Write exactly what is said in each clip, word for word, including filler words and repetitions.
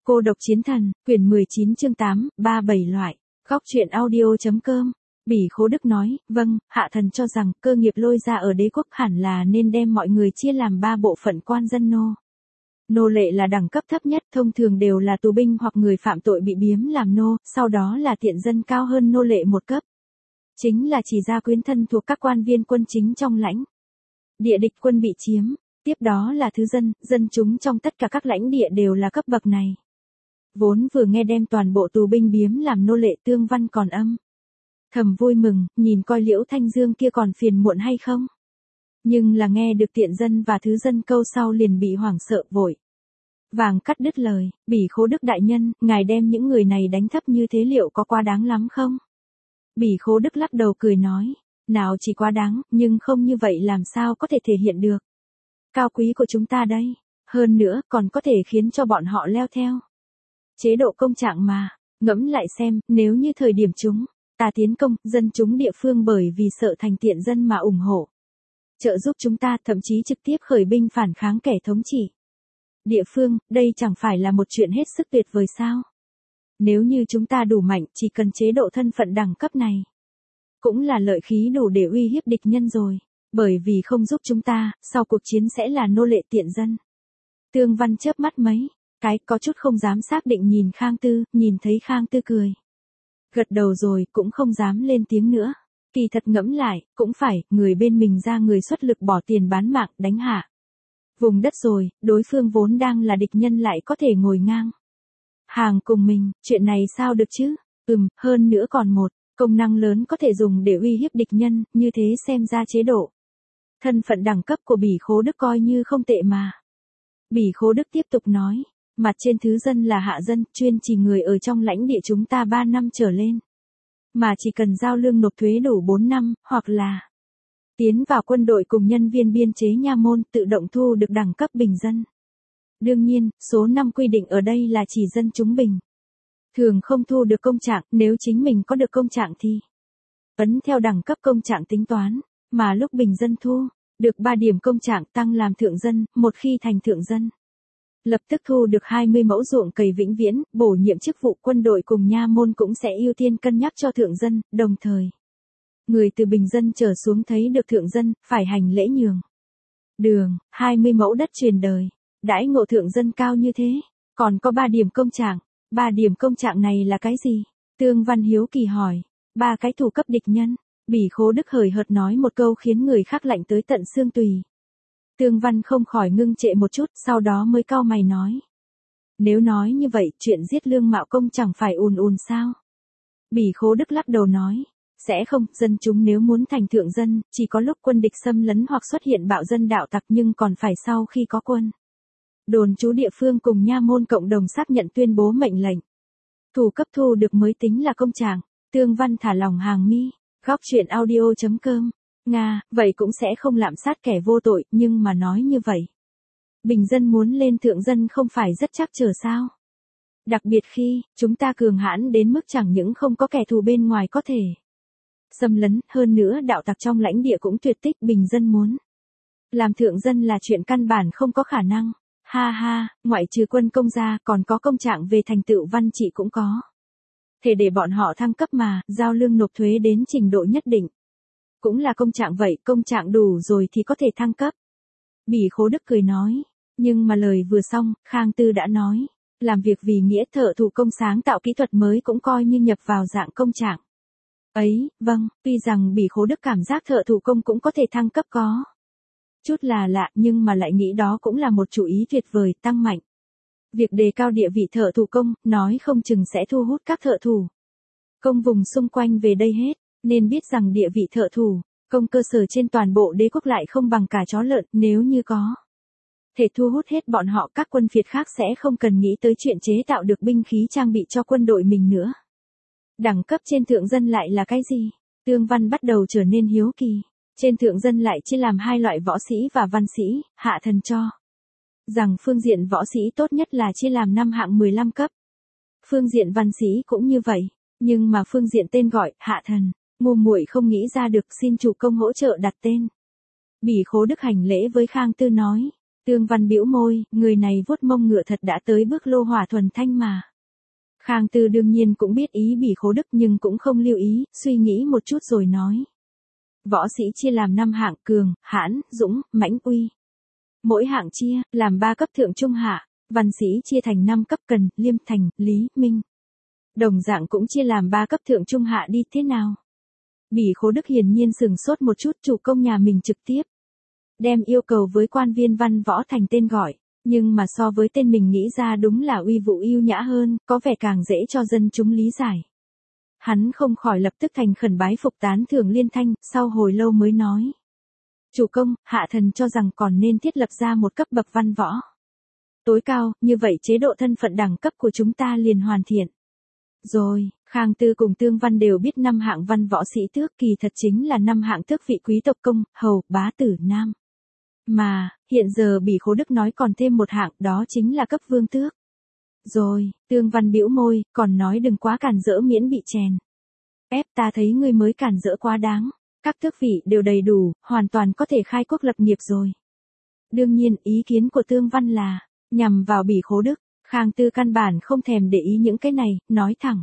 Cô độc chiến thần, quyển mười chín chương tám, ba bảy loại. Góc truyện audio.com. Bỉ Khố Đức nói, vâng, hạ thần cho rằng cơ nghiệp lôi ra ở đế quốc hẳn là nên đem mọi người chia làm ba bộ phận quan dân nô. Nô lệ là đẳng cấp thấp nhất, thông thường đều là tù binh hoặc người phạm tội bị biếm làm nô, sau đó là tiện dân cao hơn nô lệ một cấp. Chính là chỉ gia quyến thân thuộc các quan viên quân chính trong lãnh địa địch quân bị chiếm, tiếp đó là thứ dân, dân chúng trong tất cả các lãnh địa đều là cấp bậc này. Vốn vừa nghe đem toàn bộ tù binh biếm làm nô lệ Tương Văn còn âm thầm vui mừng, nhìn coi Liễu Thanh Dương kia còn phiền muộn hay không. Nhưng là nghe được tiện dân và thứ dân câu sau liền bị hoảng sợ vội vàng cắt đứt lời. Bỉ Khố Đức đại nhân, ngài đem những người này đánh thấp như thế liệu có quá đáng lắm không? Bỉ Khố Đức lắc đầu cười nói, nào chỉ quá đáng, nhưng không như vậy làm sao có thể thể hiện được cao quý của chúng ta đây, hơn nữa còn có thể khiến cho bọn họ leo theo chế độ công trạng mà. Ngẫm lại xem, nếu như thời điểm chúng ta tiến công, dân chúng địa phương bởi vì sợ thành tiện dân mà ủng hộ trợ giúp chúng ta, thậm chí trực tiếp khởi binh phản kháng kẻ thống trị địa phương, đây chẳng phải là một chuyện hết sức tuyệt vời sao? Nếu như chúng ta đủ mạnh, chỉ cần chế độ thân phận đẳng cấp này cũng là lợi khí đủ để uy hiếp địch nhân rồi, bởi vì không giúp chúng ta, sau cuộc chiến sẽ là nô lệ tiện dân. Tương Văn chớp mắt mấy cái, có chút không dám xác định nhìn Khang Tư, nhìn thấy Khang Tư cười gật đầu rồi, cũng không dám lên tiếng nữa. Kỳ thật ngẫm lại, cũng phải, người bên mình ra người xuất lực bỏ tiền bán mạng, đánh hạ vùng đất rồi, đối phương vốn đang là địch nhân lại có thể ngồi ngang hàng cùng mình, chuyện này sao được chứ? Ừm, hơn nữa còn một công năng lớn có thể dùng để uy hiếp địch nhân, như thế xem ra chế độ thân phận đẳng cấp của Bỉ Khố Đức coi như không tệ mà. Bỉ Khố Đức tiếp tục nói, mặt trên thứ dân là hạ dân, chuyên chỉ người ở trong lãnh địa chúng ta ba năm trở lên, mà chỉ cần giao lương nộp thuế đủ bốn năm, hoặc là tiến vào quân đội cùng nhân viên biên chế nha môn, tự động thu được đẳng cấp bình dân. Đương nhiên, số năm quy định ở đây là chỉ dân chúng bình thường không thu được công trạng, nếu chính mình có được công trạng thì ấn theo đẳng cấp công trạng tính toán, mà lúc bình dân thu được ba điểm công trạng tăng làm thượng dân, một khi thành thượng dân lập tức thu được hai mươi mẫu ruộng cày vĩnh viễn, bổ nhiệm chức vụ quân đội cùng nha môn cũng sẽ ưu tiên cân nhắc cho thượng dân, đồng thời người từ bình dân trở xuống thấy được thượng dân, phải hành lễ nhường đường, hai mươi mẫu đất truyền đời, đãi ngộ thượng dân cao như thế, còn có ba điểm công trạng. Ba điểm công trạng này là cái gì? Tương Văn hiếu kỳ hỏi. Ba cái thủ cấp địch nhân. Bỉ Khố Đức hời hợt nói một câu khiến người khác lạnh tới tận xương tùy. Tương Văn không khỏi ngưng trệ một chút, sau đó mới cau mày nói. Nếu nói như vậy, chuyện giết lương mạo công chẳng phải ùn ùn sao? Bỉ Khố Đức lắc đầu nói. Sẽ không, dân chúng nếu muốn thành thượng dân, chỉ có lúc quân địch xâm lấn hoặc xuất hiện bạo dân đạo tặc, nhưng còn phải sau khi có quân đồn trú địa phương cùng nha môn cộng đồng xác nhận tuyên bố mệnh lệnh thủ cấp thu được mới tính là công trạng. Tương Văn thả lòng hàng mi. Góc truyện audio.com. Nga, vậy cũng sẽ không lạm sát kẻ vô tội, nhưng mà nói như vậy, bình dân muốn lên thượng dân không phải rất chắc trở sao? Đặc biệt khi chúng ta cường hãn đến mức chẳng những không có kẻ thù bên ngoài có thể xâm lấn, hơn nữa đạo tặc trong lãnh địa cũng tuyệt tích, bình dân muốn làm thượng dân là chuyện căn bản không có khả năng. Ha ha, ngoại trừ quân công ra, còn có công trạng về thành tựu văn trị cũng có thể để bọn họ thăng cấp mà, giao lương nộp thuế đến trình độ nhất định cũng là công trạng vậy, công trạng đủ rồi thì có thể thăng cấp. Bỉ Khố Đức cười nói, nhưng mà lời vừa xong, Khang Tư đã nói, làm việc vì nghĩa thợ thủ công sáng tạo kỹ thuật mới cũng coi như nhập vào dạng công trạng ấy. Vâng, tuy rằng Bỉ Khố Đức cảm giác thợ thủ công cũng có thể thăng cấp có chút là lạ, nhưng mà lại nghĩ đó cũng là một chủ ý tuyệt vời, tăng mạnh việc đề cao địa vị thợ thủ công, nói không chừng sẽ thu hút các thợ thủ công vùng xung quanh về đây hết. Nên biết rằng địa vị thợ thủ công cơ sở trên toàn bộ đế quốc lại không bằng cả chó lợn, nếu như có thể thu hút hết bọn họ, các quân phiệt khác sẽ không cần nghĩ tới chuyện chế tạo được binh khí trang bị cho quân đội mình nữa. Đẳng cấp trên thượng dân lại là cái gì? Tương Văn bắt đầu trở nên hiếu kỳ. Trên thượng dân lại chia làm hai loại võ sĩ và văn sĩ, hạ thần cho rằng phương diện võ sĩ tốt nhất là chia làm năm hạng mười lăm cấp. Phương diện văn sĩ cũng như vậy, nhưng mà phương diện tên gọi, hạ thần, ngu muội không nghĩ ra được, xin chủ công hỗ trợ đặt tên. Bỉ Khố Đức hành lễ với Khang Tư nói, Tương Văn bĩu môi, người này vuốt mông ngựa thật đã tới bước lô hỏa thuần thanh mà. Khang Tư đương nhiên cũng biết ý Bỉ Khố Đức nhưng cũng không lưu ý, suy nghĩ một chút rồi nói. Võ sĩ chia làm năm hạng: cường, hãn, dũng, mãnh, uy. Mỗi hạng chia, làm ba cấp thượng trung hạ, văn sĩ chia thành năm cấp: cần, liêm, thành, lý, minh. Đồng dạng cũng chia làm ba cấp thượng trung hạ đi, thế nào? Bỉ Khố Đức hiển nhiên sừng sốt một chút, chủ công nhà mình trực tiếp đem yêu cầu với quan viên văn võ thành tên gọi, nhưng mà so với tên mình nghĩ ra đúng là uy vũ yêu nhã hơn, có vẻ càng dễ cho dân chúng lý giải. Hắn không khỏi lập tức thành khẩn bái phục tán thưởng liên thanh, sau hồi lâu mới nói. Chủ công, hạ thần cho rằng còn nên thiết lập ra một cấp bậc văn võ tối cao, như vậy chế độ thân phận đẳng cấp của chúng ta liền hoàn thiện. Rồi, Khang Tư cùng Tương Văn đều biết năm hạng văn võ sĩ tước kỳ thật chính là năm hạng tước vị quý tộc công, hầu, bá tử, nam. Mà, hiện giờ Bỉ Khố Đức nói còn thêm một hạng, đó chính là cấp vương tước. Rồi, Tương Văn bĩu môi, còn nói đừng quá cản rỡ miễn bị chèn ép, ta thấy ngươi mới cản rỡ quá đáng. Các tước vị đều đầy đủ, hoàn toàn có thể khai quốc lập nghiệp rồi. Đương nhiên, ý kiến của Tương Văn là nhằm vào Bỉ Khố Đức. Khang Tư căn bản không thèm để ý những cái này, nói thẳng.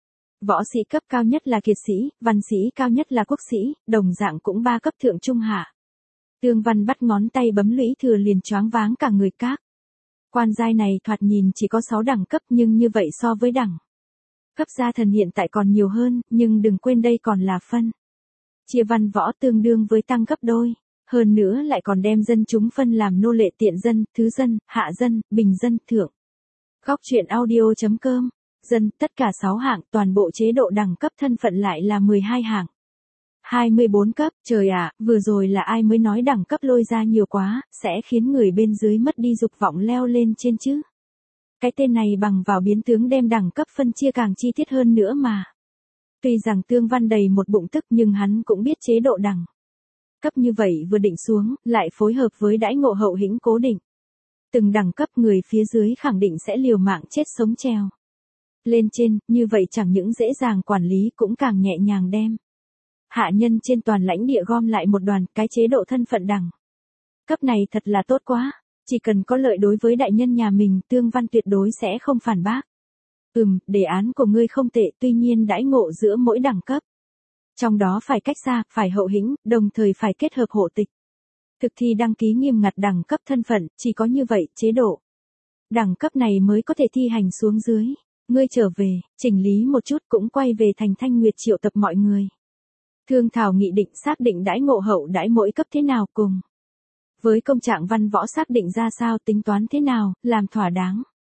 Võ sĩ cấp cao nhất là kiệt sĩ, văn sĩ cao nhất là quốc sĩ, đồng dạng cũng ba cấp thượng trung hạ. Tương Văn bắt ngón tay bấm lũy thừa liền choáng váng cả người các. Quan giai này thoạt nhìn chỉ có sáu đẳng cấp nhưng như vậy so với đẳng cấp gia thần hiện tại còn nhiều hơn, nhưng đừng quên đây còn là phân chia văn võ tương đương với tăng cấp đôi, hơn nữa lại còn đem dân chúng phân làm nô lệ, tiện dân, thứ dân, hạ dân, bình dân, thượng. Góc truyện audio chấm com, dân, tất cả sáu hạng, toàn bộ chế độ đẳng cấp thân phận lại là mười hai hạng. hai mươi bốn cấp, trời ạ, vừa rồi là ai mới nói đẳng cấp lôi ra nhiều quá, sẽ khiến người bên dưới mất đi dục vọng leo lên trên chứ. Cái tên này bằng vào biến tướng đem đẳng cấp phân chia càng chi tiết hơn nữa mà. Tuy rằng Tương Văn đầy một bụng tức nhưng hắn cũng biết chế độ đẳng cấp như vậy vừa định xuống, lại phối hợp với đãi ngộ hậu hĩnh cố định. Từng đẳng cấp người phía dưới khẳng định sẽ liều mạng chết sống treo lên trên, như vậy chẳng những dễ dàng quản lý cũng càng nhẹ nhàng đem hạ nhân trên toàn lãnh địa gom lại một đoàn. Cái chế độ thân phận đẳng cấp này thật là tốt quá, chỉ cần có lợi đối với đại nhân nhà mình, Tương Văn tuyệt đối sẽ không phản bác. Ừm, đề án của ngươi không tệ, tuy nhiên đãi ngộ giữa mỗi đẳng cấp trong đó phải cách xa, phải hậu hĩnh, đồng thời phải kết hợp hộ tịch. Thực thi đăng ký nghiêm ngặt đẳng cấp thân phận, chỉ có như vậy, chế độ đẳng cấp này mới có thể thi hành xuống dưới. Ngươi trở về, chỉnh lý một chút cũng quay về thành Thanh Nguyệt triệu tập mọi người. Thương thảo nghị định xác định đãi ngộ hậu đãi mỗi cấp thế nào, cùng với công trạng văn võ xác định ra sao, tính toán thế nào, làm thỏa đáng.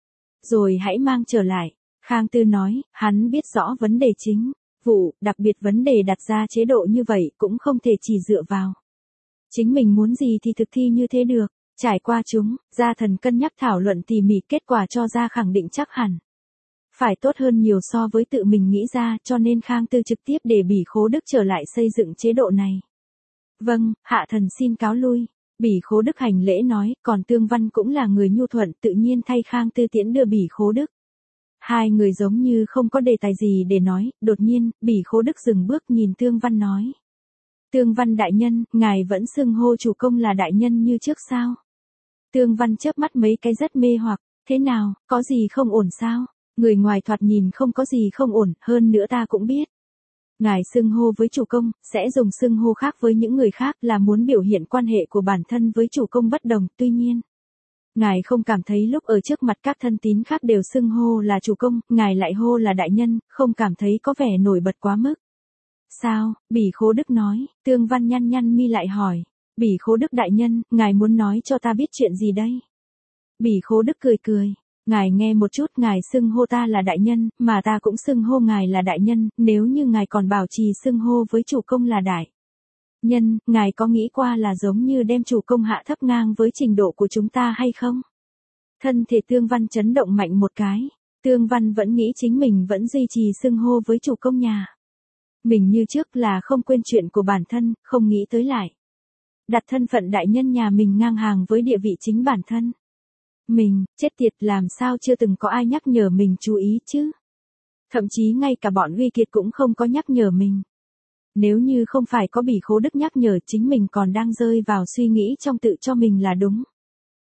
Rồi hãy mang trở lại. Khang Tư nói, hắn biết rõ vấn đề chính vụ, đặc biệt vấn đề đặt ra chế độ như vậy cũng không thể chỉ dựa vào chính mình muốn gì thì thực thi như thế được. Trải qua chúng, gia thần cân nhắc thảo luận tỉ mỉ, kết quả cho ra khẳng định chắc hẳn phải tốt hơn nhiều so với tự mình nghĩ ra, cho nên Khang Tư trực tiếp để Bỉ Khố Đức trở lại xây dựng chế độ này. Vâng, hạ thần xin cáo lui. Bỉ Khố Đức hành lễ nói, còn Tương Văn cũng là người nhu thuận, tự nhiên thay Khang Tư tiễn đưa Bỉ Khố Đức. Hai người giống như không có đề tài gì để nói, đột nhiên, Bỉ Khố Đức dừng bước nhìn Tương Văn nói. Tương Văn đại nhân, ngài vẫn xưng hô chủ công là đại nhân như trước sao? Tương Văn chớp mắt mấy cái rất mê hoặc, thế nào, có gì không ổn sao? Người ngoài thoạt nhìn không có gì không ổn, hơn nữa ta cũng biết. Ngài xưng hô với chủ công, sẽ dùng xưng hô khác với những người khác là muốn biểu hiện quan hệ của bản thân với chủ công bất đồng, tuy nhiên. Ngài không cảm thấy lúc ở trước mặt các thân tín khác đều xưng hô là chủ công, ngài lại hô là đại nhân, không cảm thấy có vẻ nổi bật quá mức. Sao, Bỉ Khố Đức nói, Tương Văn nhăn nhăn mi lại hỏi. Bỉ Khố Đức đại nhân, ngài muốn nói cho ta biết chuyện gì đây? Bỉ Khố Đức cười cười. Ngài nghe một chút, ngài xưng hô ta là đại nhân, mà ta cũng xưng hô ngài là đại nhân, nếu như ngài còn bảo trì xưng hô với chủ công là đại nhân, ngài có nghĩ qua là giống như đem chủ công hạ thấp ngang với trình độ của chúng ta hay không? Thân thể Tương Văn chấn động mạnh một cái, Tương Văn vẫn nghĩ chính mình vẫn duy trì xưng hô với chủ công nhà mình như trước, là không quên chuyện của bản thân, không nghĩ tới lại đặt thân phận đại nhân nhà mình ngang hàng với địa vị chính bản thân mình. Chết tiệt, làm sao chưa từng có ai nhắc nhở mình chú ý chứ? Thậm chí ngay cả bọn Uy Kiệt cũng không có nhắc nhở mình. Nếu như không phải có Bỉ Khố Đức nhắc nhở, chính mình còn đang rơi vào suy nghĩ trong tự cho mình là đúng.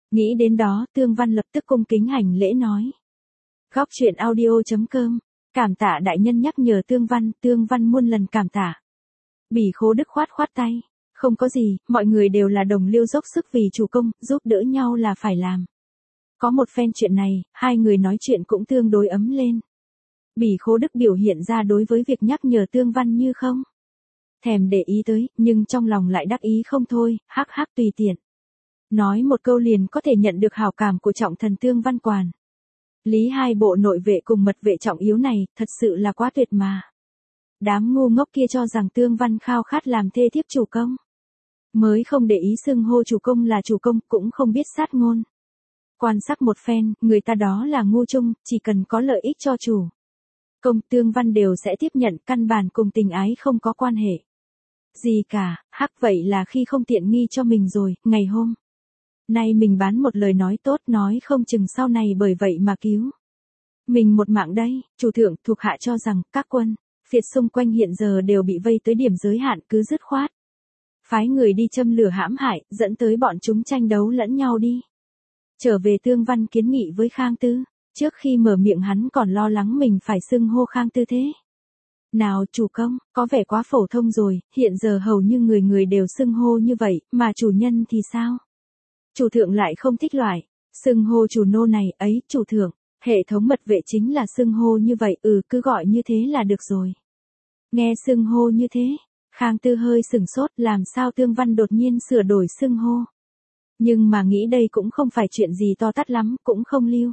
Nghĩ đến đó, Tương Văn lập tức cung kính hành lễ nói. Góc truyện audio.com, cảm tạ đại nhân nhắc nhở Tương Văn, Tương Văn muôn lần cảm tạ. Bỉ Khố Đức khoát khoát tay, không có gì, mọi người đều là đồng liêu dốc sức vì chủ công, giúp đỡ nhau là phải làm. Có một phen chuyện này, hai người nói chuyện cũng tương đối ấm lên. Bỉ Khố Đức biểu hiện ra đối với việc nhắc nhở Tương Văn như không thèm để ý tới, nhưng trong lòng lại đắc ý không thôi, hắc hắc tùy tiện. Nói một câu liền có thể nhận được hảo cảm của trọng thần Tương Văn Quản. Lý hai bộ nội vệ cùng mật vệ trọng yếu này, thật sự là quá tuyệt mà. Đám ngu ngốc kia cho rằng Tương Văn khao khát làm thê thiếp chủ công. Mới không để ý xưng hô chủ công là chủ công, cũng không biết sát ngôn. Quan sát một phen, người ta đó là ngu chung, chỉ cần có lợi ích cho chủ công Tương Văn đều sẽ tiếp nhận, căn bản cùng tình ái không có quan hệ gì cả, hắc vậy là khi không tiện nghi cho mình rồi, ngày hôm nay mình bán một lời nói tốt, nói không chừng sau này bởi vậy mà cứu mình một mạng đây. Chủ thượng thuộc hạ cho rằng các quân phiệt xung quanh hiện giờ đều bị vây tới điểm giới hạn, cứ dứt khoát phái người đi châm lửa hãm hại, dẫn tới bọn chúng tranh đấu lẫn nhau đi. Trở về Tương Văn kiến nghị với Khang Tư, trước khi mở miệng hắn còn lo lắng mình phải xưng hô Khang Tư thế nào chủ công, có vẻ quá phổ thông rồi, hiện giờ hầu như người người đều xưng hô như vậy, mà chủ nhân thì sao? Chủ thượng lại không thích loại xưng hô chủ nô này, ấy, chủ thượng, hệ thống mật vệ chính là xưng hô như vậy, ừ, cứ gọi như thế là được rồi. Nghe xưng hô như thế, Khang Tư hơi sửng sốt, làm sao Tương Văn đột nhiên sửa đổi xưng hô. Nhưng mà nghĩ đây cũng không phải chuyện gì to tát lắm, cũng không lưu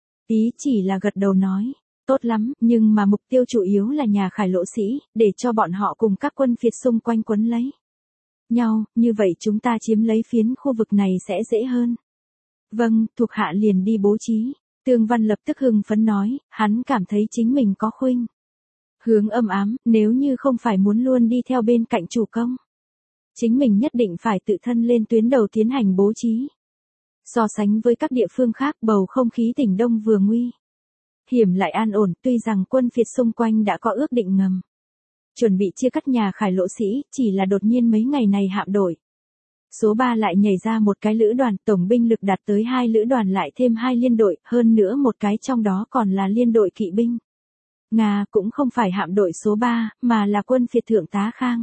ý, chỉ là gật đầu nói, tốt lắm, nhưng mà mục tiêu chủ yếu là nhà Khải Lỗ sĩ, để cho bọn họ cùng các quân phiệt xung quanh quấn lấy nhau, như vậy chúng ta chiếm lấy phiến khu vực này sẽ dễ hơn. Vâng, thuộc hạ liền đi bố trí. Tương Văn lập tức hưng phấn nói, hắn cảm thấy chính mình có khuynh hướng âm ám, nếu như không phải muốn luôn đi theo bên cạnh chủ công, chính mình nhất định phải tự thân lên tuyến đầu tiến hành bố trí. So sánh với các địa phương khác, bầu không khí tỉnh Đông vừa nguy hiểm lại an ổn, tuy rằng quân phiệt xung quanh đã có ước định ngầm chuẩn bị chia cắt nhà Khải Lỗ sĩ, chỉ là đột nhiên mấy ngày này hạm đội số ba lại nhảy ra một cái lữ đoàn, tổng binh lực đạt tới hai lữ đoàn lại thêm hai liên đội, hơn nữa một cái trong đó còn là liên đội kỵ binh. Nga cũng không phải hạm đội số ba, mà là quân phiệt thượng tá Khang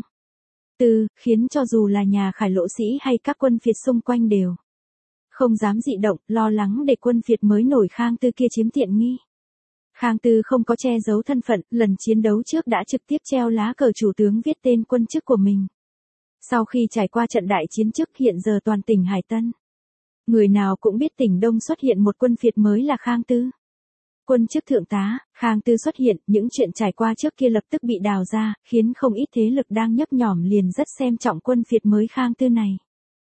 Tư, khiến cho dù là nhà Khải Lỗ sĩ hay các quân phiệt xung quanh đều không dám dị động, lo lắng để quân phiệt mới nổi Khang Tư kia chiếm tiện nghi. Khang Tư không có che giấu thân phận, lần chiến đấu trước đã trực tiếp treo lá cờ chủ tướng viết tên quân chức của mình. Sau khi trải qua trận đại chiến trước, hiện giờ toàn tỉnh Hải Tân, người nào cũng biết tỉnh Đông xuất hiện một quân phiệt mới là Khang Tư. Quân chức thượng tá, Khang Tư xuất hiện, những chuyện trải qua trước kia lập tức bị đào ra, khiến không ít thế lực đang nhấp nhổm liền rất xem trọng quân phiệt mới Khang Tư này.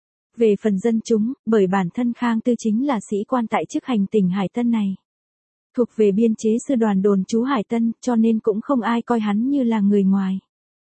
Về phần dân chúng, bởi bản thân Khang Tư chính là sĩ quan tại chức hành tỉnh Hải Tân này, thuộc về biên chế sư đoàn đồn trú Hải Tân, cho nên cũng không ai coi hắn như là người ngoài.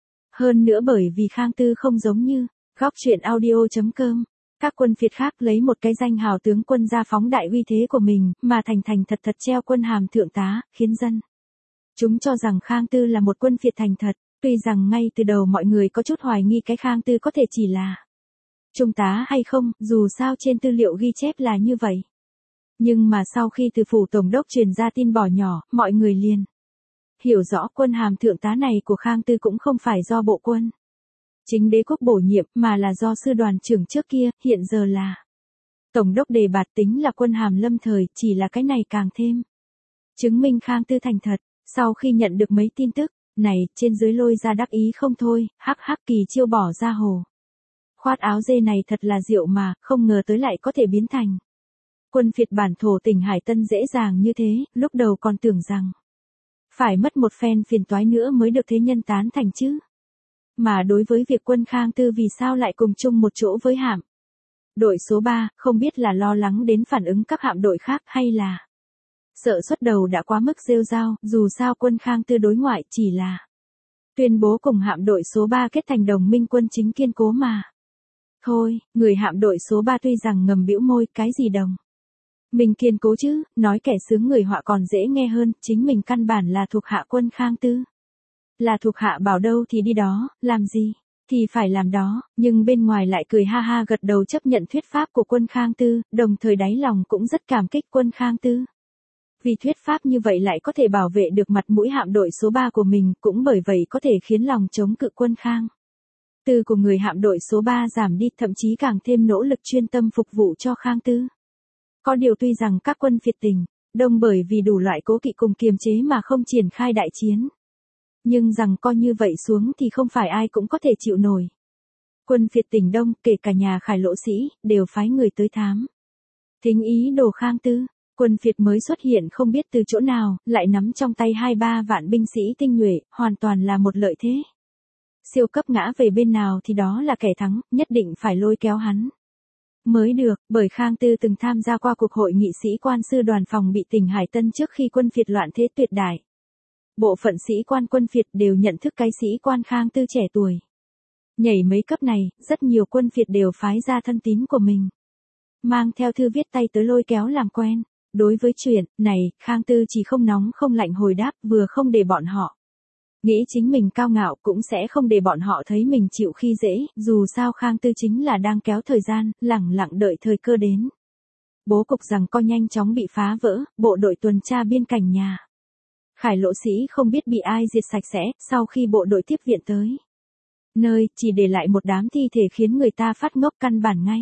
Hơn nữa bởi vì Khang Tư không giống như góc truyện audio.com, các quân phiệt khác lấy một cái danh hào tướng quân ra phóng đại uy thế của mình, mà thành thành thật thật treo quân hàm thượng tá, khiến dân chúng cho rằng Khang Tư là một quân phiệt thành thật, tuy rằng ngay từ đầu mọi người có chút hoài nghi cái Khang Tư có thể chỉ là trung tá hay không, dù sao trên tư liệu ghi chép là như vậy. Nhưng mà sau khi từ phủ tổng đốc truyền ra tin bỏ nhỏ, mọi người liền hiểu rõ quân hàm thượng tá này của Khang Tư cũng không phải do bộ quân chính đế quốc bổ nhiệm, mà là do sư đoàn trưởng trước kia, hiện giờ là tổng đốc đề bạt, tính là quân hàm lâm thời, chỉ là cái này càng thêm chứng minh Khang Tư thành thật. Sau khi nhận được mấy tin tức này, trên dưới lôi ra đắc ý không thôi, hắc hắc kỳ chiêu bỏ ra hồ. Khoát áo dê này thật là diệu mà, không ngờ tới lại có thể biến thành quân phiệt bản thổ tỉnh Hải Tân dễ dàng như thế, lúc đầu còn tưởng rằng phải mất một phen phiền toái nữa mới được thế nhân tán thành chứ. Mà đối với việc quân Khang Tư vì sao lại cùng chung một chỗ với hạm đội số ba, không biết là lo lắng đến phản ứng các hạm đội khác hay là sợ xuất đầu đã quá mức rêu rao, dù sao quân Khang Tư đối ngoại chỉ là tuyên bố cùng hạm đội số ba kết thành đồng minh quân chính kiên cố mà. Thôi, người hạm đội số ba tuy rằng ngầm bĩu môi, cái gì đồng mình kiên cố chứ, nói kẻ sướng người họa còn dễ nghe hơn, chính mình căn bản là thuộc hạ quân Khang Tư. Là thuộc hạ bảo đâu thì đi đó, làm gì thì phải làm đó, nhưng bên ngoài lại cười ha ha gật đầu chấp nhận thuyết pháp của quân Khang Tư, đồng thời đáy lòng cũng rất cảm kích quân Khang Tư. Vì thuyết pháp như vậy lại có thể bảo vệ được mặt mũi hạm đội số ba của mình, cũng bởi vậy có thể khiến lòng chống cự quân Khang Tư của người hạm đội số ba giảm đi, thậm chí càng thêm nỗ lực chuyên tâm phục vụ cho Khang Tư. Có điều tuy rằng các quân phiệt tỉnh Đông bởi vì đủ loại cố kỵ cùng kiềm chế mà không triển khai đại chiến. Nhưng rằng coi như vậy xuống thì không phải ai cũng có thể chịu nổi. Quân phiệt tỉnh Đông, kể cả nhà Khải Lỗ sĩ, đều phái người tới thám thính ý đồ Khang Tư. Quân phiệt mới xuất hiện không biết từ chỗ nào, lại nắm trong tay hai ba vạn binh sĩ tinh nhuệ, hoàn toàn là một lợi thế. Siêu cấp ngã về bên nào thì đó là kẻ thắng, nhất định phải lôi kéo hắn mới được, bởi Khang Tư từng tham gia qua cuộc hội nghị sĩ quan sư đoàn phòng bị tỉnh Hải Tân trước khi quân phiệt loạn thế tuyệt đại. Bộ phận sĩ quan quân phiệt đều nhận thức cái sĩ quan Khang Tư trẻ tuổi. Nhảy mấy cấp này, rất nhiều quân phiệt đều phái ra thân tín của mình, mang theo thư viết tay tới lôi kéo làm quen. Đối với chuyện này, Khang Tư chỉ không nóng không lạnh hồi đáp, vừa không để bọn họ nghĩ chính mình cao ngạo, cũng sẽ không để bọn họ thấy mình chịu khi dễ, dù sao Khang Tư chính là đang kéo thời gian, lẳng lặng đợi thời cơ đến. Bố cục rằng co nhanh chóng bị phá vỡ, bộ đội tuần tra biên cảnh nhà Khải Lỗ sĩ không biết bị ai diệt sạch sẽ, sau khi bộ đội tiếp viện tới nơi, chỉ để lại một đám thi thể khiến người ta phát ngốc, căn bản ngay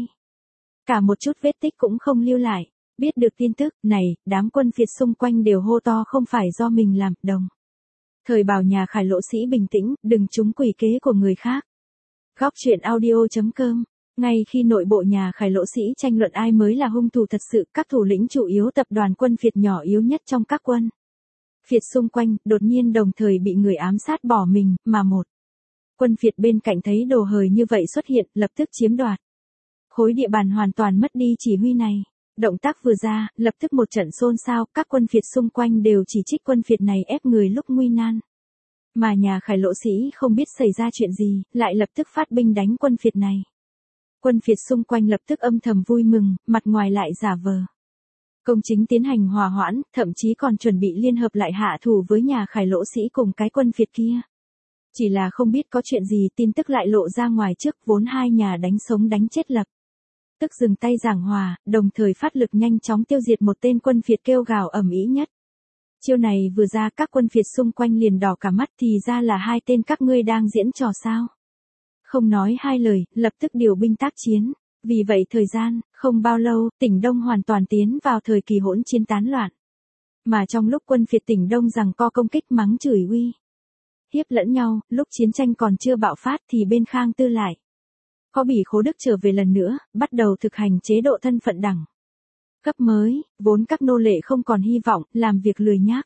cả một chút vết tích cũng không lưu lại. Biết được tin tức này, đám quân phiệt xung quanh đều hô to không phải do mình làm, đồng thời bảo nhà Khải Lỗ sĩ bình tĩnh, đừng trúng quỷ kế của người khác. Góc truyện audio chấm com. Ngay khi nội bộ nhà Khải Lỗ sĩ tranh luận ai mới là hung thủ thật sự, các thủ lĩnh chủ yếu tập đoàn quân phiệt nhỏ yếu nhất trong các quân phiệt xung quanh, đột nhiên đồng thời bị người ám sát bỏ mình, mà một quân phiệt bên cạnh thấy đồ hời như vậy xuất hiện, lập tức chiếm đoạt khối địa bàn, hoàn toàn mất đi chỉ huy này. Động tác vừa ra, lập tức một trận xôn xao, các quân phiệt xung quanh đều chỉ trích quân phiệt này ép người lúc nguy nan. Mà nhà Khải Lỗ sĩ không biết xảy ra chuyện gì, lại lập tức phát binh đánh quân phiệt này. Quân phiệt xung quanh lập tức âm thầm vui mừng, mặt ngoài lại giả vờ công chính tiến hành hòa hoãn, thậm chí còn chuẩn bị liên hợp lại hạ thủ với nhà Khải Lỗ sĩ cùng cái quân phiệt kia. Chỉ là không biết có chuyện gì, tin tức lại lộ ra ngoài trước, vốn hai nhà đánh sống đánh chết lập tức dừng tay giảng hòa, đồng thời phát lực nhanh chóng tiêu diệt một tên quân phiệt kêu gào ầm ĩ nhất. Chiêu này vừa ra, các quân phiệt xung quanh liền đỏ cả mắt, thì ra là hai tên các ngươi đang diễn trò sao. Không nói hai lời, lập tức điều binh tác chiến. Vì vậy thời gian, không bao lâu, tỉnh Đông hoàn toàn tiến vào thời kỳ hỗn chiến tán loạn. Mà trong lúc quân phiệt tỉnh Đông giằng co công kích mắng chửi uy hiếp lẫn nhau, lúc chiến tranh còn chưa bạo phát thì bên Khang Tư lại có Bỉ Khố Đức trở về lần nữa, bắt đầu thực hành chế độ thân phận đẳng cấp mới, vốn các nô lệ không còn hy vọng, làm việc lười nhác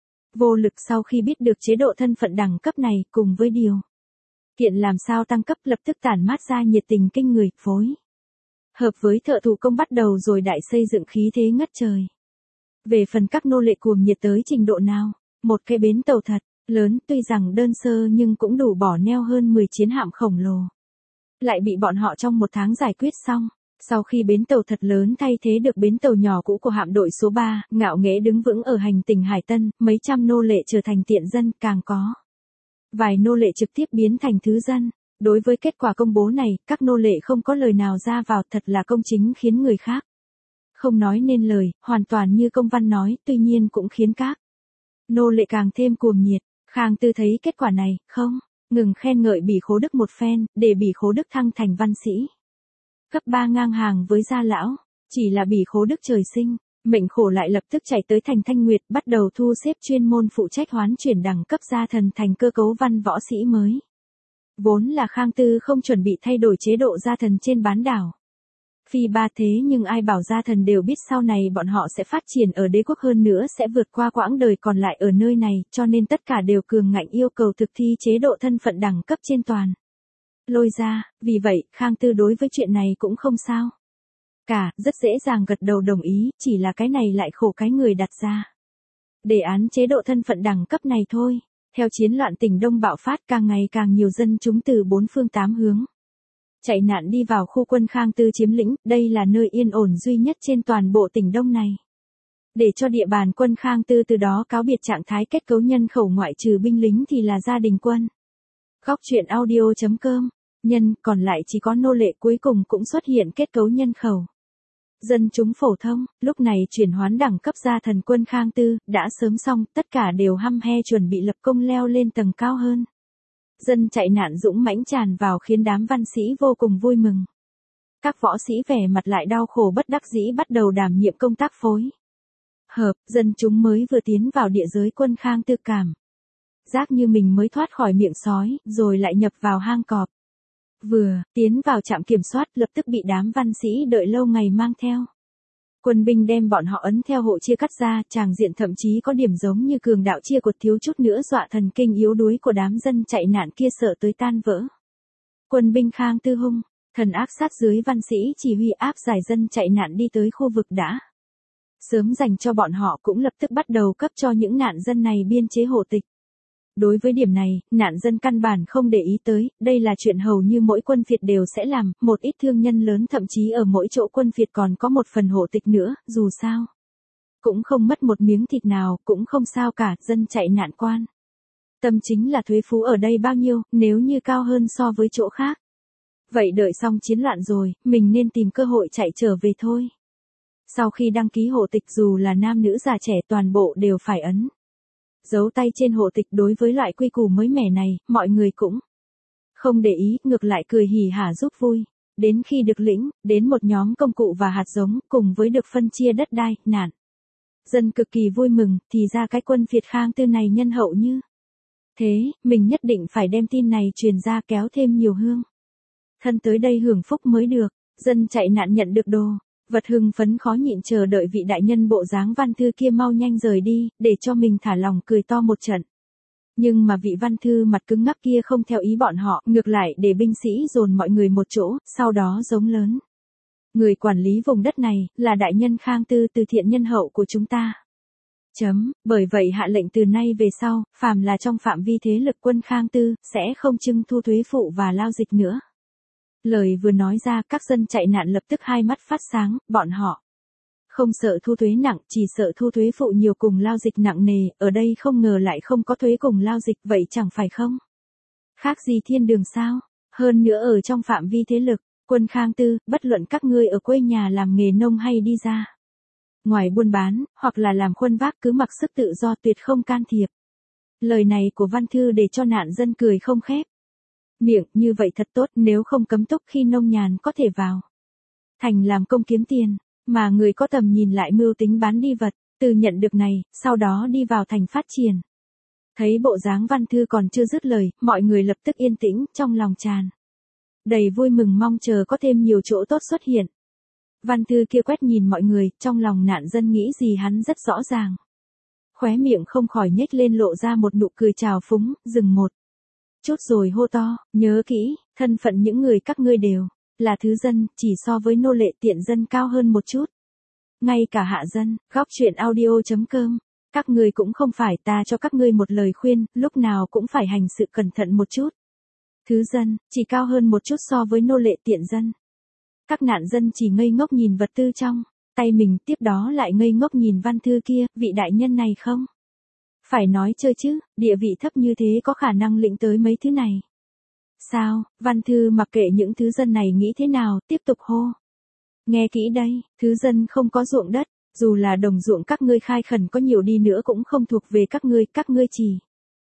vô lực sau khi biết được chế độ thân phận đẳng cấp này, cùng với điều kiện làm sao tăng cấp, lập tức tản mát ra nhiệt tình kinh người, phối hợp với thợ thủ công bắt đầu rồi đại xây dựng khí thế ngất trời. Về phần các nô lệ cuồng nhiệt tới trình độ nào, một cái bến tàu thật lớn, tuy rằng đơn sơ nhưng cũng đủ bỏ neo hơn mười chiến hạm khổng lồ, lại bị bọn họ trong một tháng giải quyết xong. Sau khi bến tàu thật lớn thay thế được bến tàu nhỏ cũ của hạm đội số ba, ngạo nghễ đứng vững ở hành tinh Hải Tân, mấy trăm nô lệ trở thành tiện dân, càng có vài nô lệ trực tiếp biến thành thứ dân. Đối với kết quả công bố này, các nô lệ không có lời nào ra vào, thật là công chính khiến người khác không nói nên lời, hoàn toàn như công văn nói, tuy nhiên cũng khiến các nô lệ càng thêm cuồng nhiệt. Khang Tư thấy kết quả này, không ngừng khen ngợi Bỉ Khố Đức một phen, để Bỉ Khố Đức thăng thành văn sĩ cấp ba ngang hàng với gia lão. Chỉ là Bỉ Khố Đức trời sinh mệnh khổ, lại lập tức chạy tới thành Thanh Nguyệt, bắt đầu thu xếp chuyên môn phụ trách hoán chuyển đẳng cấp gia thần thành cơ cấu văn võ sĩ mới. Vốn là Khang Tư không chuẩn bị thay đổi chế độ gia thần trên bán đảo Phi Ba, thế nhưng ai bảo gia thần đều biết sau này bọn họ sẽ phát triển ở đế quốc, hơn nữa sẽ vượt qua quãng đời còn lại ở nơi này, cho nên tất cả đều cường ngạnh yêu cầu thực thi chế độ thân phận đẳng cấp trên toàn lôi ra. Vì vậy, Khang Tư đối với chuyện này cũng không sao cả, rất dễ dàng gật đầu đồng ý, chỉ là cái này lại khổ cái người đặt ra đề án chế độ thân phận đẳng cấp này thôi. Theo chiến loạn tỉnh Đông bạo phát, càng ngày càng nhiều dân chúng từ bốn phương tám hướng chạy nạn đi vào khu quân Khang Tư chiếm lĩnh, đây là nơi yên ổn duy nhất trên toàn bộ tỉnh Đông này. Để cho địa bàn quân Khang Tư từ đó cáo biệt trạng thái kết cấu nhân khẩu, ngoại trừ binh lính thì là gia đình quân. Góc truyện audio chấm com nhân, còn lại chỉ có nô lệ, cuối cùng cũng xuất hiện kết cấu nhân khẩu. Dân chúng phổ thông, lúc này chuyển hoán đẳng cấp ra thần quân Khang Tư, đã sớm xong, tất cả đều hăm he chuẩn bị lập công leo lên tầng cao hơn. Dân chạy nạn dũng mãnh tràn vào khiến đám văn sĩ vô cùng vui mừng. Các võ sĩ vẻ mặt lại đau khổ bất đắc dĩ bắt đầu đảm nhiệm công tác phối hợp, dân chúng mới vừa tiến vào địa giới quân Khang Tư cảm giác như mình mới thoát khỏi miệng sói, rồi lại nhập vào hang cọp. Vừa tiến vào trạm kiểm soát lập tức bị đám văn sĩ đợi lâu ngày mang theo. Quân binh đem bọn họ ấn theo hộ chia cắt ra, tràng diện thậm chí có điểm giống như cường đạo chia cột, thiếu chút nữa dọa thần kinh yếu đuối của đám dân chạy nạn kia sợ tới tan vỡ. Quân binh Khang Tư hung, thần ác sát dưới văn sĩ chỉ huy áp giải dân chạy nạn đi tới khu vực đã sớm dành cho bọn họ, cũng lập tức bắt đầu cấp cho những nạn dân này biên chế hộ tịch. Đối với điểm này, nạn dân căn bản không để ý tới, đây là chuyện hầu như mỗi quân phiệt đều sẽ làm, một ít thương nhân lớn thậm chí ở mỗi chỗ quân phiệt còn có một phần hộ tịch nữa, dù sao cũng không mất một miếng thịt nào, cũng không sao cả, dân chạy nạn quan tâm chính là thuế phú ở đây bao nhiêu, nếu như cao hơn so với chỗ khác. Vậy đợi xong chiến loạn rồi, mình nên tìm cơ hội chạy trở về thôi. Sau khi đăng ký hộ tịch, dù là nam nữ già trẻ toàn bộ đều phải ấn dấu tay trên hộ tịch. Đối với loại quy củ mới mẻ này, mọi người cũng không để ý, ngược lại cười hỉ hả giúp vui. Đến khi được lĩnh, đến một nhóm công cụ và hạt giống, cùng với được phân chia đất đai, nạn dân cực kỳ vui mừng, thì ra cái quân phiệt Khang Tư này nhân hậu như thế, mình nhất định phải đem tin này truyền ra, kéo thêm nhiều hương thân tới đây hưởng phúc mới được. Dân chạy nạn nhận được đồ vật hưng phấn khó nhịn chờ đợi vị đại nhân bộ dáng văn thư kia mau nhanh rời đi, để cho mình thả lòng cười to một trận. Nhưng mà vị văn thư mặt cứng ngắc kia không theo ý bọn họ, ngược lại để binh sĩ dồn mọi người một chỗ, sau đó giống lớn. Người quản lý vùng đất này, là đại nhân Khang Tư, từ thiện nhân hậu của chúng ta. Chấm, bởi vậy hạ lệnh từ nay về sau, phàm là trong phạm vi thế lực quân Khang Tư, sẽ không trưng thu thuế phụ và lao dịch nữa. Lời vừa nói ra, các dân chạy nạn lập tức hai mắt phát sáng, bọn họ không sợ thu thuế nặng, chỉ sợ thu thuế phụ nhiều cùng lao dịch nặng nề, ở đây không ngờ lại không có thuế cùng lao dịch, vậy chẳng phải không khác gì thiên đường sao? Hơn nữa ở trong phạm vi thế lực quân Khang Tư, bất luận các ngươi ở quê nhà làm nghề nông hay đi ra ngoài buôn bán, hoặc là làm khuân vác, cứ mặc sức tự do, tuyệt không can thiệp. Lời này của văn thư để cho nạn dân cười không khép miệng, như vậy thật tốt, nếu không cấm túc khi nông nhàn có thể vào thành làm công kiếm tiền, mà người có tầm nhìn lại mưu tính bán đi vật, từ nhận được này, sau đó đi vào thành phát triển. Thấy bộ dáng văn thư còn chưa dứt lời, mọi người lập tức yên tĩnh, trong lòng tràn đầy vui mừng, mong chờ có thêm nhiều chỗ tốt xuất hiện. Văn thư kia quét nhìn mọi người, trong lòng nạn dân nghĩ gì hắn rất rõ ràng. Khóe miệng không khỏi nhếch lên lộ ra một nụ cười trào phúng, dừng một chút rồi hô to, nhớ kỹ, thân phận những người các ngươi đều là thứ dân, chỉ so với nô lệ tiện dân cao hơn một chút. Ngay cả hạ dân, góc chuyện audio chấm com, các ngươi cũng không phải, ta cho các ngươi một lời khuyên, lúc nào cũng phải hành sự cẩn thận một chút. Thứ dân, chỉ cao hơn một chút so với nô lệ tiện dân. Các nạn dân chỉ ngây ngốc nhìn vật tư trong tay mình, tiếp đó lại ngây ngốc nhìn văn thư kia, vị đại nhân này không phải nói chơi chứ, địa vị thấp như thế có khả năng lĩnh tới mấy thứ này. Sao? Văn thư mặc kệ những thứ dân này nghĩ thế nào, tiếp tục hô. Nghe kỹ đây, thứ dân không có ruộng đất, dù là đồng ruộng các ngươi khai khẩn có nhiều đi nữa cũng không thuộc về các ngươi, các ngươi chỉ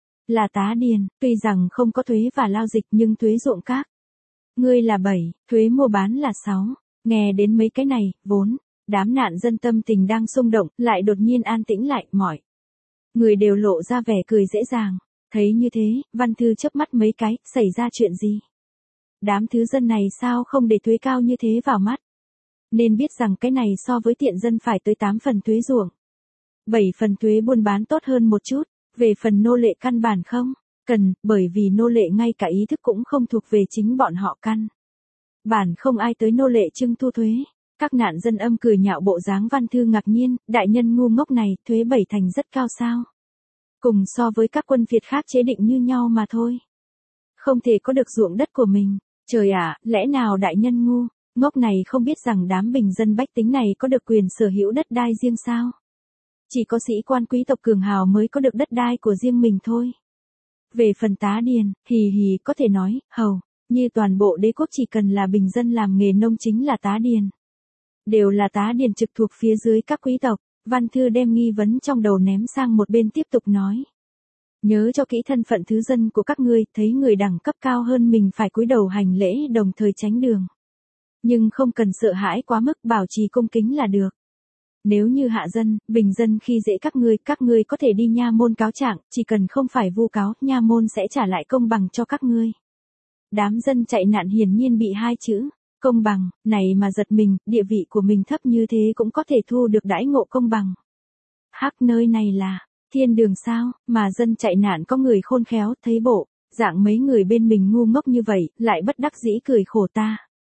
là tá điền, tuy rằng không có thuế và lao dịch nhưng thuế ruộng các ngươi là bảy, thuế mua bán là sáu. Nghe đến mấy cái này, vốn đám nạn dân tâm tình đang xung động, lại đột nhiên an tĩnh lại, mọi người đều lộ ra vẻ cười dễ dàng. Thấy như thế, văn thư chớp mắt mấy cái, xảy ra chuyện gì? Đám thứ dân này sao không để thuế cao như thế vào mắt? Nên biết rằng cái này so với tiện dân phải tới tám phần thuế ruộng, bảy phần thuế buôn bán tốt hơn một chút, về phần nô lệ căn bản không cần, bởi vì nô lệ ngay cả ý thức cũng không thuộc về chính bọn họ, căn bản không ai tới nô lệ trưng thu thuế. Các nạn dân âm cười nhạo bộ dáng văn thư ngạc nhiên, đại nhân ngu ngốc này, thuế bảy thành rất cao sao? Cùng so với các quân phiệt khác chế định như nhau mà thôi. Không thể có được ruộng đất của mình. Trời ạ, lẽ nào đại nhân ngu, ngốc này không biết rằng đám bình dân bách tính này có được quyền sở hữu đất đai riêng sao? Chỉ có sĩ quan quý tộc cường hào mới có được đất đai của riêng mình thôi. Về phần tá điền, hì hì có thể nói, hầu, Như toàn bộ đế quốc chỉ cần là bình dân làm nghề nông chính là tá điền. Đều là tá điền trực thuộc phía dưới các quý tộc. Văn Thư đem nghi vấn trong đầu ném sang một bên tiếp tục nói. Nhớ cho kỹ thân phận thứ dân của các ngươi, thấy người đẳng cấp cao hơn mình phải cúi đầu hành lễ đồng thời tránh đường. Nhưng không cần sợ hãi quá mức, bảo trì cung kính là được. Nếu như hạ dân, bình dân khi dễ các ngươi, các ngươi có thể đi nha môn cáo trạng, chỉ cần không phải vu cáo, nha môn sẽ trả lại công bằng cho các ngươi. Đám dân chạy nạn hiển nhiên bị hai chữ công bằng này mà giật mình, địa vị của mình thấp như thế cũng có thể thu được đãi ngộ công bằng. Hắc, nơi này là thiên đường sao, mà dân chạy nạn có người khôn khéo, thấy bộ dạng mấy người bên mình ngu ngốc như vậy, lại bất đắc dĩ cười khổ ta.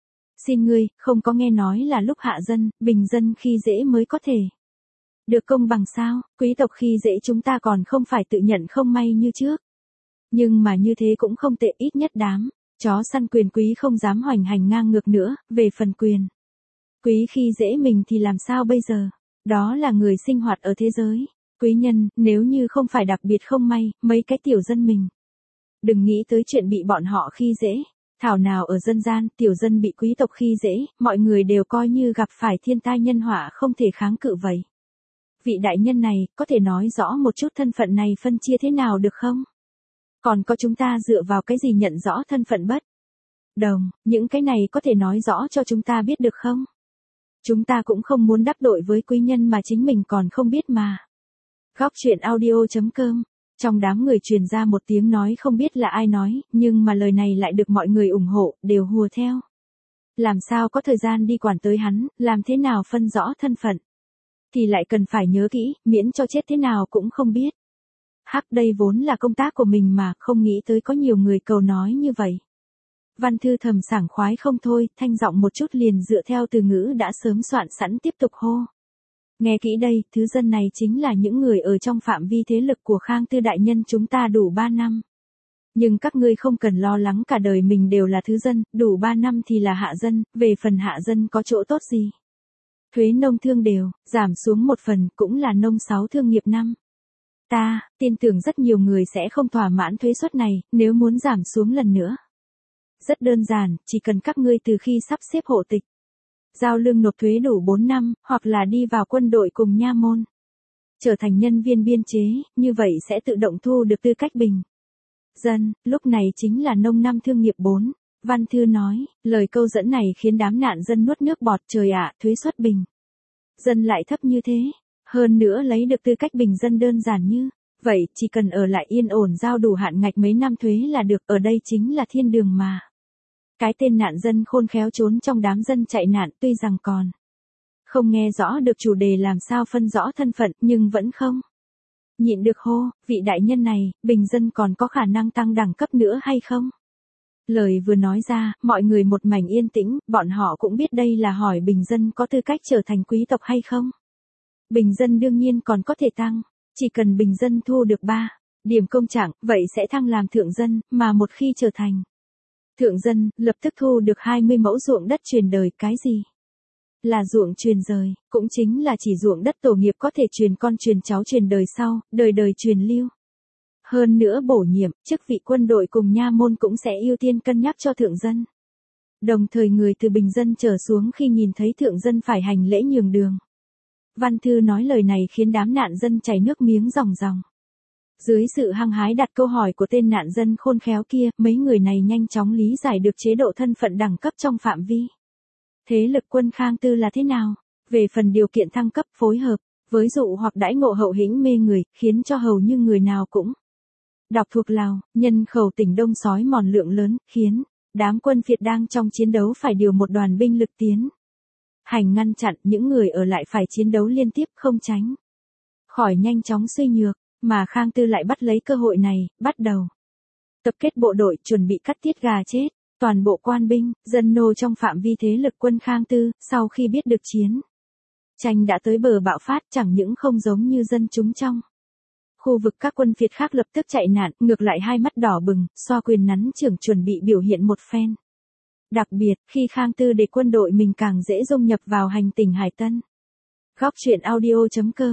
Xin ngươi, không có nghe nói là lúc hạ dân, bình dân khi dễ mới có thể được công bằng sao, quý tộc khi dễ chúng ta còn không phải tự nhận không may như trước. Nhưng mà như thế cũng không tệ, ít nhất đám chó săn quyền quý không dám hoành hành ngang ngược nữa. Về phần quyền quý khi dễ mình thì làm sao bây giờ, đó là người sinh hoạt ở thế giới quý nhân, nếu như không phải đặc biệt không may, mấy cái tiểu dân mình đừng nghĩ tới chuyện bị bọn họ khi dễ. Thảo nào ở dân gian, tiểu dân bị quý tộc khi dễ, mọi người đều coi như gặp phải thiên tai nhân họa không thể kháng cự vậy. Vị đại nhân này, có thể nói rõ một chút thân phận này phân chia thế nào được không? Còn có chúng ta dựa vào cái gì nhận rõ thân phận bất đồng, những cái này có thể nói rõ cho chúng ta biết được không? Chúng ta cũng không muốn đắc tội với quý nhân mà chính mình còn không biết mà. Góc truyện audio chấm com. Trong đám người truyền ra một tiếng nói không biết là ai nói, nhưng mà lời này lại được mọi người ủng hộ, đều hùa theo. Làm sao có thời gian đi quản tới hắn, làm thế nào phân rõ thân phận. Thì lại cần phải nhớ kỹ, miễn cho chết thế nào cũng không biết. Hắc, đây vốn là công tác của mình mà, không nghĩ tới có nhiều người cầu nói như vậy. Văn Thư thầm sảng khoái không thôi, thanh giọng một chút liền dựa theo từ ngữ đã sớm soạn sẵn tiếp tục hô. Nghe kỹ đây, thứ dân này chính là những người ở trong phạm vi thế lực của Khang Tư đại nhân chúng ta đủ ba năm. Nhưng các ngươi không cần lo lắng, cả đời mình đều là thứ dân, đủ ba năm thì là hạ dân, về phần hạ dân có chỗ tốt gì? Thuế nông thương đều, giảm xuống một phần, cũng là nông sáu thương nghiệp năm. Ta, tin tưởng rất nhiều người sẽ không thỏa mãn thuế suất này, nếu muốn giảm xuống lần nữa. Rất đơn giản, chỉ cần các ngươi từ khi sắp xếp hộ tịch, giao lương nộp thuế đủ bốn năm, hoặc là đi vào quân đội cùng nha môn, trở thành nhân viên biên chế, như vậy sẽ tự động thu được tư cách bình dân, lúc này chính là nông năm thương nghiệp bốn. Văn Thư nói, lời câu dẫn này khiến đám nạn dân nuốt nước bọt, trời ạ, thuế suất bình dân lại thấp như thế, hơn nữa lấy được tư cách bình dân đơn giản như vậy, chỉ cần ở lại yên ổn giao đủ hạn ngạch mấy năm thuế là được, ở đây chính là thiên đường mà. Cái tên nạn dân khôn khéo trốn trong đám dân chạy nạn tuy rằng còn không nghe rõ được chủ đề làm sao phân rõ thân phận, nhưng vẫn không nhịn được hô, vị đại nhân này, bình dân còn có khả năng tăng đẳng cấp nữa hay không? Lời vừa nói ra, mọi người một mảnh yên tĩnh, bọn họ cũng biết đây là hỏi bình dân có tư cách trở thành quý tộc hay không. Bình dân đương nhiên còn có thể tăng, chỉ cần bình dân thu được ba điểm công trạng, vậy sẽ thăng làm thượng dân, mà một khi trở thành thượng dân, lập tức thu được hai mươi mẫu ruộng đất truyền đời. Cái gì là ruộng truyền rời? Cũng chính là chỉ ruộng đất tổ nghiệp có thể truyền con truyền cháu truyền đời sau, đời đời truyền lưu. Hơn nữa bổ nhiệm, chức vị quân đội cùng nha môn cũng sẽ ưu tiên cân nhắc cho thượng dân. Đồng thời người từ bình dân trở xuống khi nhìn thấy thượng dân phải hành lễ nhường đường. Văn Thư nói lời này khiến đám nạn dân chảy nước miếng ròng ròng. Dưới sự hăng hái đặt câu hỏi của tên nạn dân khôn khéo kia, mấy người này nhanh chóng lý giải được chế độ thân phận đẳng cấp trong phạm vi thế lực quân Khang Tư là thế nào. Về phần điều kiện thăng cấp phối hợp với dụ hoặc đãi ngộ hậu hĩnh mê người, khiến cho hầu như người nào cũng đọc thuộc lòng. Nhân khẩu tỉnh Đông sói mòn lượng lớn, khiến đám quân Việt đang trong chiến đấu phải điều một đoàn binh lực tiến hành ngăn chặn, những người ở lại phải chiến đấu liên tiếp không tránh khỏi nhanh chóng suy nhược, mà Khang Tư lại bắt lấy cơ hội này, bắt đầu tập kết bộ đội, chuẩn bị cắt tiết gà chết. Toàn bộ quan binh, dân nô trong phạm vi thế lực quân Khang Tư, sau khi biết được chiến tranh đã tới bờ bạo phát, chẳng những không giống như dân chúng trong khu vực các quân Việt khác lập tức chạy nạn, ngược lại hai mắt đỏ bừng, xoa quyền nắn trưởng chuẩn bị biểu hiện một phen. Đặc biệt, khi Khang Tư để quân đội mình càng dễ dung nhập vào hành tinh Hải Tân. Góc truyện audio chấm com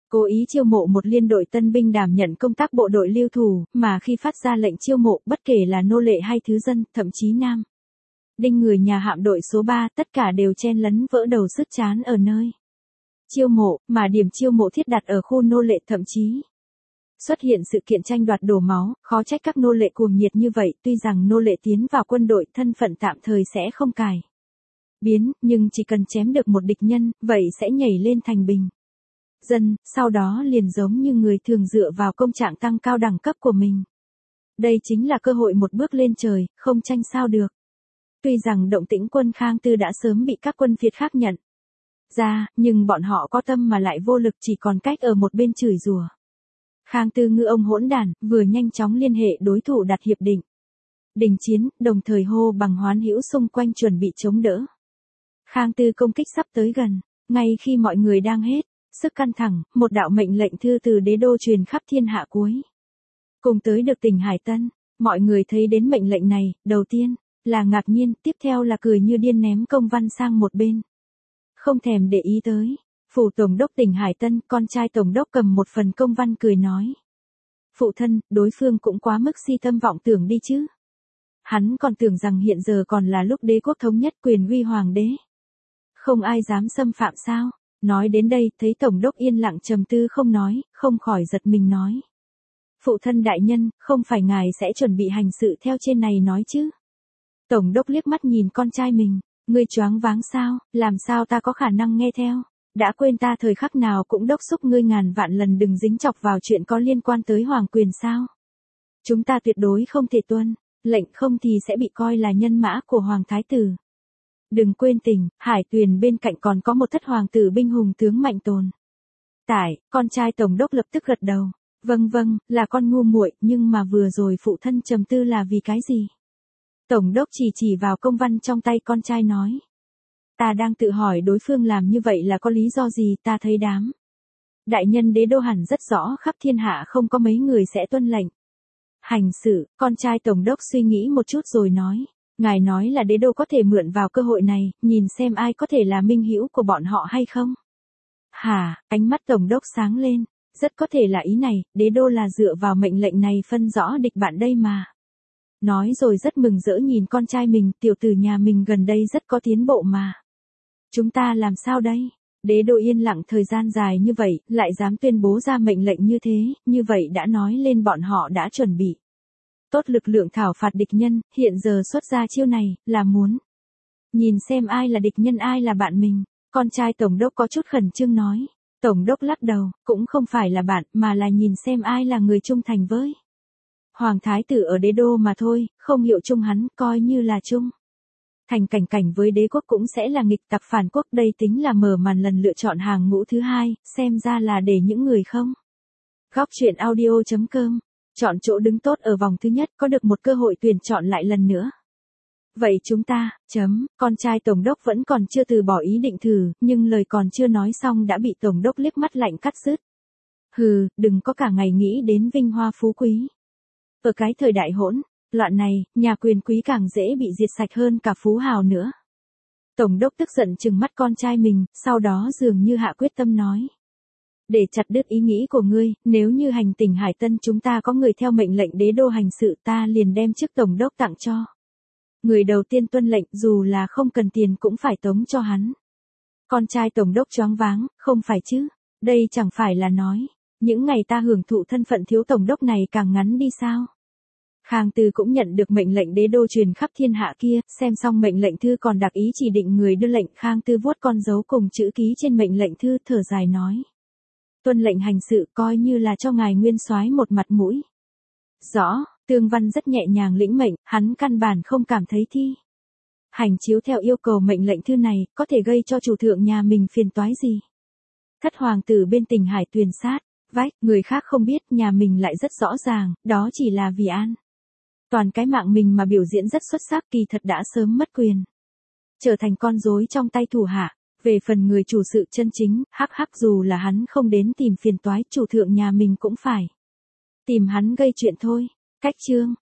cố ý chiêu mộ một liên đội tân binh đảm nhận công tác bộ đội lưu thủ, mà khi phát ra lệnh chiêu mộ, bất kể là nô lệ hay thứ dân, thậm chí nam đinh người nhà hạm đội số ba, tất cả đều chen lấn vỡ đầu sứt trán ở nơi chiêu mộ, mà điểm chiêu mộ thiết đặt ở khu nô lệ, thậm chí xuất hiện sự kiện tranh đoạt đổ máu, khó trách các nô lệ cuồng nhiệt như vậy. Tuy rằng nô lệ tiến vào quân đội, thân phận tạm thời sẽ không cải biến, nhưng chỉ cần chém được một địch nhân, vậy sẽ nhảy lên thành bình dân, sau đó liền giống như người thường dựa vào công trạng tăng cao đẳng cấp của mình. Đây chính là cơ hội một bước lên trời, không tranh sao được. Tuy rằng động tĩnh quân Khang Tư đã sớm bị các quân Việt khác nhận ra, nhưng bọn họ có tâm mà lại vô lực, chỉ còn cách ở một bên chửi rủa. Khang Tư ngư ông hỗn đản, vừa nhanh chóng liên hệ đối thủ đặt hiệp định đình chiến, đồng thời hô bằng hoán hữu xung quanh chuẩn bị chống đỡ. Khang Tư công kích sắp tới gần, ngay khi mọi người đang hết sức căng thẳng, một đạo mệnh lệnh thư từ đế đô truyền khắp thiên hạ cuối cùng tới được tỉnh Hải Tân. Mọi người thấy đến mệnh lệnh này, đầu tiên là ngạc nhiên, tiếp theo là cười như điên ném công văn sang một bên, không thèm để ý tới. Phủ tổng đốc tỉnh Hải Tân, con trai tổng đốc cầm một phần công văn cười nói: phụ thân, đối phương cũng quá mức si tâm vọng tưởng đi chứ. Hắn còn tưởng rằng hiện giờ còn là lúc đế quốc thống nhất, quyền uy hoàng đế không ai dám xâm phạm sao. Nói đến đây, thấy tổng đốc yên lặng trầm tư không nói, không khỏi giật mình nói: phụ thân đại nhân, không phải ngài sẽ chuẩn bị hành sự theo trên này nói chứ. Tổng đốc liếc mắt nhìn con trai mình: ngươi choáng váng sao, làm sao ta có khả năng nghe theo. Đã quên ta thời khắc nào cũng đốc thúc ngươi ngàn vạn lần đừng dính chọc vào chuyện có liên quan tới hoàng quyền sao. Chúng ta tuyệt đối không thể tuân lệnh, không thì sẽ bị coi là nhân mã của hoàng thái tử. Đừng quên tỉnh Hải Tuyền bên cạnh còn có một thất hoàng tử binh hùng tướng mạnh tồn tại. Con trai tổng đốc lập tức gật đầu: vâng vâng, là con ngu muội, nhưng mà vừa rồi phụ thân trầm tư là vì cái gì? Tổng đốc chỉ chỉ vào công văn trong tay con trai nói: ta đang tự hỏi đối phương làm như vậy là có lý do gì. Ta thấy đám đại nhân đế đô hẳn rất rõ khắp thiên hạ không có mấy người sẽ tuân lệnh hành sự. Con trai tổng đốc suy nghĩ một chút rồi nói: ngài nói là đế đô có thể mượn vào cơ hội này, nhìn xem ai có thể là minh hữu của bọn họ hay không? Hả? Ánh mắt tổng đốc sáng lên: rất có thể là ý này, đế đô là dựa vào mệnh lệnh này phân rõ địch bạn đây mà. Nói rồi rất mừng rỡ nhìn con trai mình: tiểu tử nhà mình gần đây rất có tiến bộ mà. Chúng ta làm sao đây? Đế đô yên lặng thời gian dài như vậy, lại dám tuyên bố ra mệnh lệnh như thế, như vậy đã nói lên bọn họ đã chuẩn bị tốt lực lượng thảo phạt địch nhân, hiện giờ xuất ra chiêu này, là muốn nhìn xem ai là địch nhân ai là bạn mình. Con trai tổng đốc có chút khẩn trương nói. Tổng đốc lắc đầu: cũng không phải là bạn, mà là nhìn xem ai là người trung thành với hoàng thái tử ở đế đô mà thôi, không hiệu chung hắn, coi như là chung thành cảnh cảnh với đế quốc cũng sẽ là nghịch tặc phản quốc. Đây tính là mở màn lần lựa chọn hàng ngũ thứ hai, xem ra là để những người không. Góc truyện audio chấm com chọn chỗ đứng tốt ở vòng thứ nhất, có được một cơ hội tuyển chọn lại lần nữa. Vậy chúng ta, chấm, con trai tổng đốc vẫn còn chưa từ bỏ ý định thử, nhưng lời còn chưa nói xong đã bị tổng đốc liếc mắt lạnh cắt dứt. Hừ, đừng có cả ngày nghĩ đến vinh hoa phú quý. Ở cái thời đại hỗn loạn này, nhà quyền quý càng dễ bị diệt sạch hơn cả phú hào nữa. Tổng đốc tức giận trừng mắt con trai mình, sau đó dường như hạ quyết tâm nói: để chặt đứt ý nghĩ của ngươi, nếu như hành tỉnh Hải Tân chúng ta có người theo mệnh lệnh đế đô hành sự, ta liền đem chức tổng đốc tặng cho người đầu tiên tuân lệnh, dù là không cần tiền cũng phải tống cho hắn. Con trai tổng đốc choáng váng: không phải chứ, đây chẳng phải là nói những ngày ta hưởng thụ thân phận thiếu tổng đốc này càng ngắn đi sao? Khang Tư cũng nhận được mệnh lệnh đế đô truyền khắp thiên hạ kia, xem xong mệnh lệnh thư còn đặc ý chỉ định người đưa lệnh. Khang Tư vuốt con dấu cùng chữ ký trên mệnh lệnh thư, thở dài nói: tuân lệnh hành sự, coi như là cho ngài nguyên soái một mặt mũi. Rõ. Tương Văn rất nhẹ nhàng lĩnh mệnh, hắn căn bản không cảm thấy thi hành chiếu theo yêu cầu mệnh lệnh thư này có thể gây cho chủ thượng nhà mình phiền toái gì. Thất hoàng tử bên tỉnh Hải Tuyền sát vách, người khác không biết, nhà mình lại rất rõ ràng, đó chỉ là vì an toàn cái mạng mình mà biểu diễn rất xuất sắc, kỳ thật đã sớm mất quyền, trở thành con rối trong tay thủ hạ. Về phần người chủ sự chân chính, hắc hắc, dù là hắn không đến tìm phiền toái, chủ thượng nhà mình cũng phải tìm hắn gây chuyện thôi. Cách chương